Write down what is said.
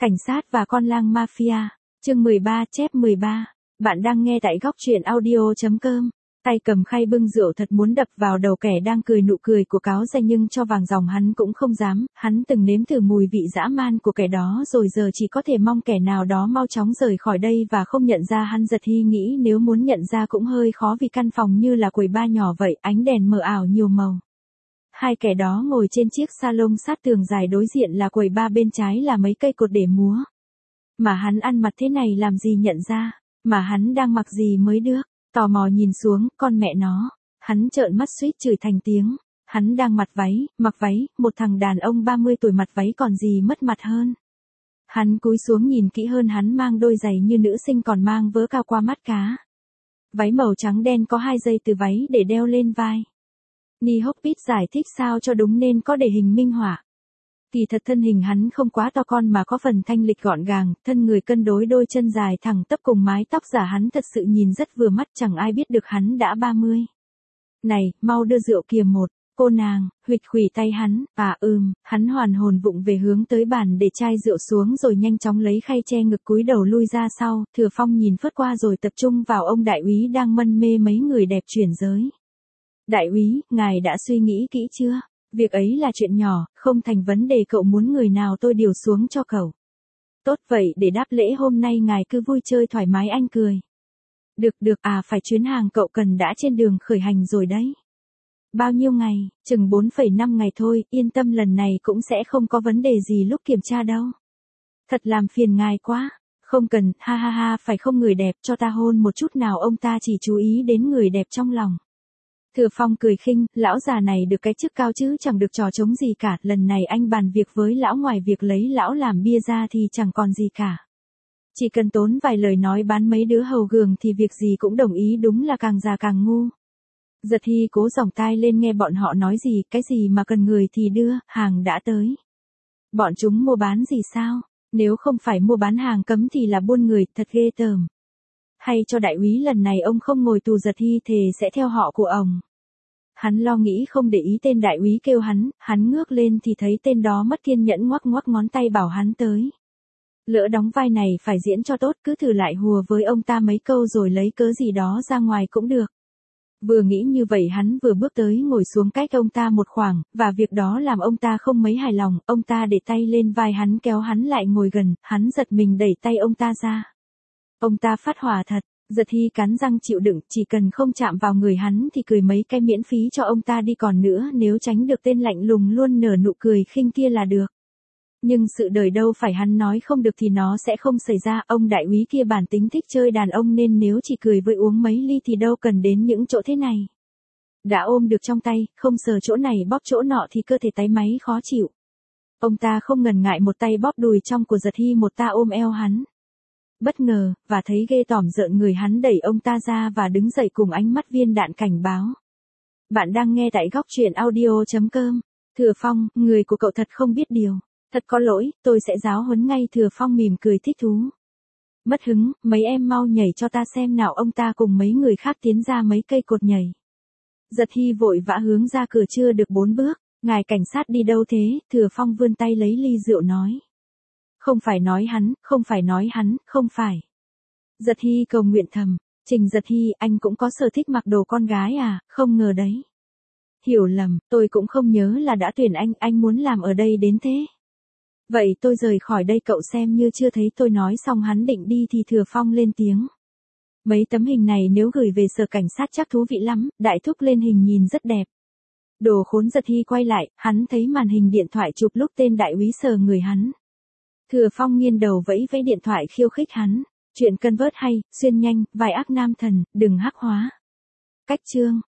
Cảnh sát và con lang mafia. Chương 13 chép 13. Bạn đang nghe tại góc truyện audio.com. Tay cầm khay bưng rượu thật muốn đập vào đầu kẻ đang cười nụ cười của cáo danh nhưng cho vàng dòng hắn cũng không dám, hắn từng nếm thử mùi vị dã man của kẻ đó rồi giờ chỉ có thể mong kẻ nào đó mau chóng rời khỏi đây và không nhận ra hắn. Giật Hy nghĩ nếu muốn nhận ra cũng hơi khó vì căn phòng như là quầy bar nhỏ vậy, ánh đèn mờ ảo nhiều màu. Hai kẻ đó ngồi trên chiếc salon sát tường dài, đối diện là quầy bar, bên trái là mấy cây cột để múa. Mà hắn ăn mặc thế này làm gì nhận ra, mà hắn đang mặc gì mới được. Tò mò nhìn xuống, con mẹ nó. Hắn trợn mắt suýt chửi thành tiếng. Hắn đang mặc váy, một thằng đàn ông 30 tuổi mặc váy còn gì mất mặt hơn. Hắn cúi xuống nhìn kỹ hơn, hắn mang đôi giày như nữ sinh còn mang vớ cao qua mắt cá. Váy màu trắng đen có 2 dây từ váy để đeo lên vai. Ni Hoppit giải thích sao cho đúng nên có để hình minh họa. Kỳ thật thân hình hắn không quá to con mà có phần thanh lịch gọn gàng, thân người cân đối, đôi chân dài thẳng tắp cùng mái tóc giả hắn thật sự nhìn rất vừa mắt, chẳng ai biết được hắn đã 30. Này, mau đưa rượu kìa một, cô nàng, huỵch khuỷu tay hắn, hắn hoàn hồn vụng về hướng tới bàn để chai rượu xuống rồi nhanh chóng lấy khay che ngực cúi đầu lui ra sau. Thừa Phong nhìn phớt qua rồi tập trung vào ông đại úy đang mân mê mấy người đẹp chuyển giới. Đại úy, ngài đã suy nghĩ kỹ chưa? Việc ấy là chuyện nhỏ, không thành vấn đề, cậu muốn người nào tôi điều xuống cho cậu. Tốt vậy, để đáp lễ hôm nay ngài cứ vui chơi thoải mái, anh cười. Được, phải chuyến hàng cậu cần đã trên đường khởi hành rồi đấy. Bao nhiêu ngày? Chừng 4,5 ngày thôi, yên tâm lần này cũng sẽ không có vấn đề gì lúc kiểm tra đâu. Thật làm phiền ngài quá. Không cần, ha, phải không người đẹp, cho ta hôn một chút nào, ông ta chỉ chú ý đến người đẹp trong lòng. Thừa Phong cười khinh, lão già này được cái chức cao chứ chẳng được trò trống gì cả, lần này anh bàn việc với lão, ngoài việc lấy lão làm bia ra thì chẳng còn gì cả. Chỉ cần tốn vài lời nói bán mấy đứa hầu gường thì việc gì cũng đồng ý, đúng là càng già càng ngu. Giật Hy cố giòng tai lên nghe bọn họ nói gì, cái gì mà cần người thì đưa, hàng đã tới. Bọn chúng mua bán gì sao? Nếu không phải mua bán hàng cấm thì là buôn người, thật ghê tởm. Hay cho đại úy lần này ông không ngồi tù? Giật Hy thề sẽ theo họ của ông. Hắn lo nghĩ không để ý tên đại úy kêu hắn ngước lên thì thấy tên đó mất kiên nhẫn ngoắc ngón tay bảo hắn tới. Lỡ đóng vai này phải diễn cho tốt, cứ thử lại hùa với ông ta mấy câu rồi lấy cớ gì đó ra ngoài cũng được. Vừa nghĩ như vậy hắn vừa bước tới ngồi xuống cách ông ta một khoảng, và việc đó làm ông ta không mấy hài lòng, ông ta để tay lên vai hắn kéo hắn lại ngồi gần, hắn giật mình đẩy tay ông ta ra. Ông ta phát hỏa thật. Giật Hy cắn răng chịu đựng, chỉ cần không chạm vào người hắn thì cười mấy cái miễn phí cho ông ta đi, còn nữa nếu tránh được tên lạnh lùng luôn nở nụ cười khinh kia là được. Nhưng sự đời đâu phải hắn nói không được thì nó sẽ không xảy ra, ông đại úy kia bản tính thích chơi đàn ông nên nếu chỉ cười với uống mấy ly thì đâu cần đến những chỗ thế này. Đã ôm được trong tay, không sờ chỗ này bóp chỗ nọ thì cơ thể táy máy khó chịu. Ông ta không ngần ngại một tay bóp đùi trong của Giật Hy, một ta ôm eo hắn. Bất ngờ, và thấy ghê tởm rợn người, hắn đẩy ông ta ra và đứng dậy cùng ánh mắt viên đạn cảnh báo. Bạn đang nghe tại góc truyện audio.com. Thừa Phong, người của cậu thật không biết điều. Thật có lỗi, tôi sẽ giáo huấn ngay. Thừa Phong mỉm cười thích thú. Mất hứng, mấy em mau nhảy cho ta xem nào. Ông ta cùng mấy người khác tiến ra mấy cây cột nhảy. Giật Hy vội vã hướng ra cửa chưa được 4 bước. Ngài cảnh sát đi đâu thế? Thừa Phong vươn tay lấy ly rượu nói. Không phải nói hắn, không phải. Giật Hy cầu nguyện thầm, Trình Giật Hy, anh cũng có sở thích mặc đồ con gái à? Không ngờ đấy. Hiểu lầm, tôi cũng không nhớ là đã tuyển anh muốn làm ở đây đến thế. Vậy tôi rời khỏi đây, cậu xem như chưa thấy tôi. Nói xong hắn định đi thì Thừa Phong lên tiếng. Mấy tấm hình này nếu gửi về sở cảnh sát chắc thú vị lắm, đại thúc lên hình nhìn rất đẹp. Đồ khốn. Giật Hy quay lại, hắn thấy màn hình điện thoại chụp lúc tên đại úy sờ người hắn. Thừa Phong nghiêng đầu vẫy vẫy điện thoại khiêu khích hắn. Chuyện cân vớt hay, xuyên nhanh, vai ác nam thần, đừng hắc hóa. Cách chương.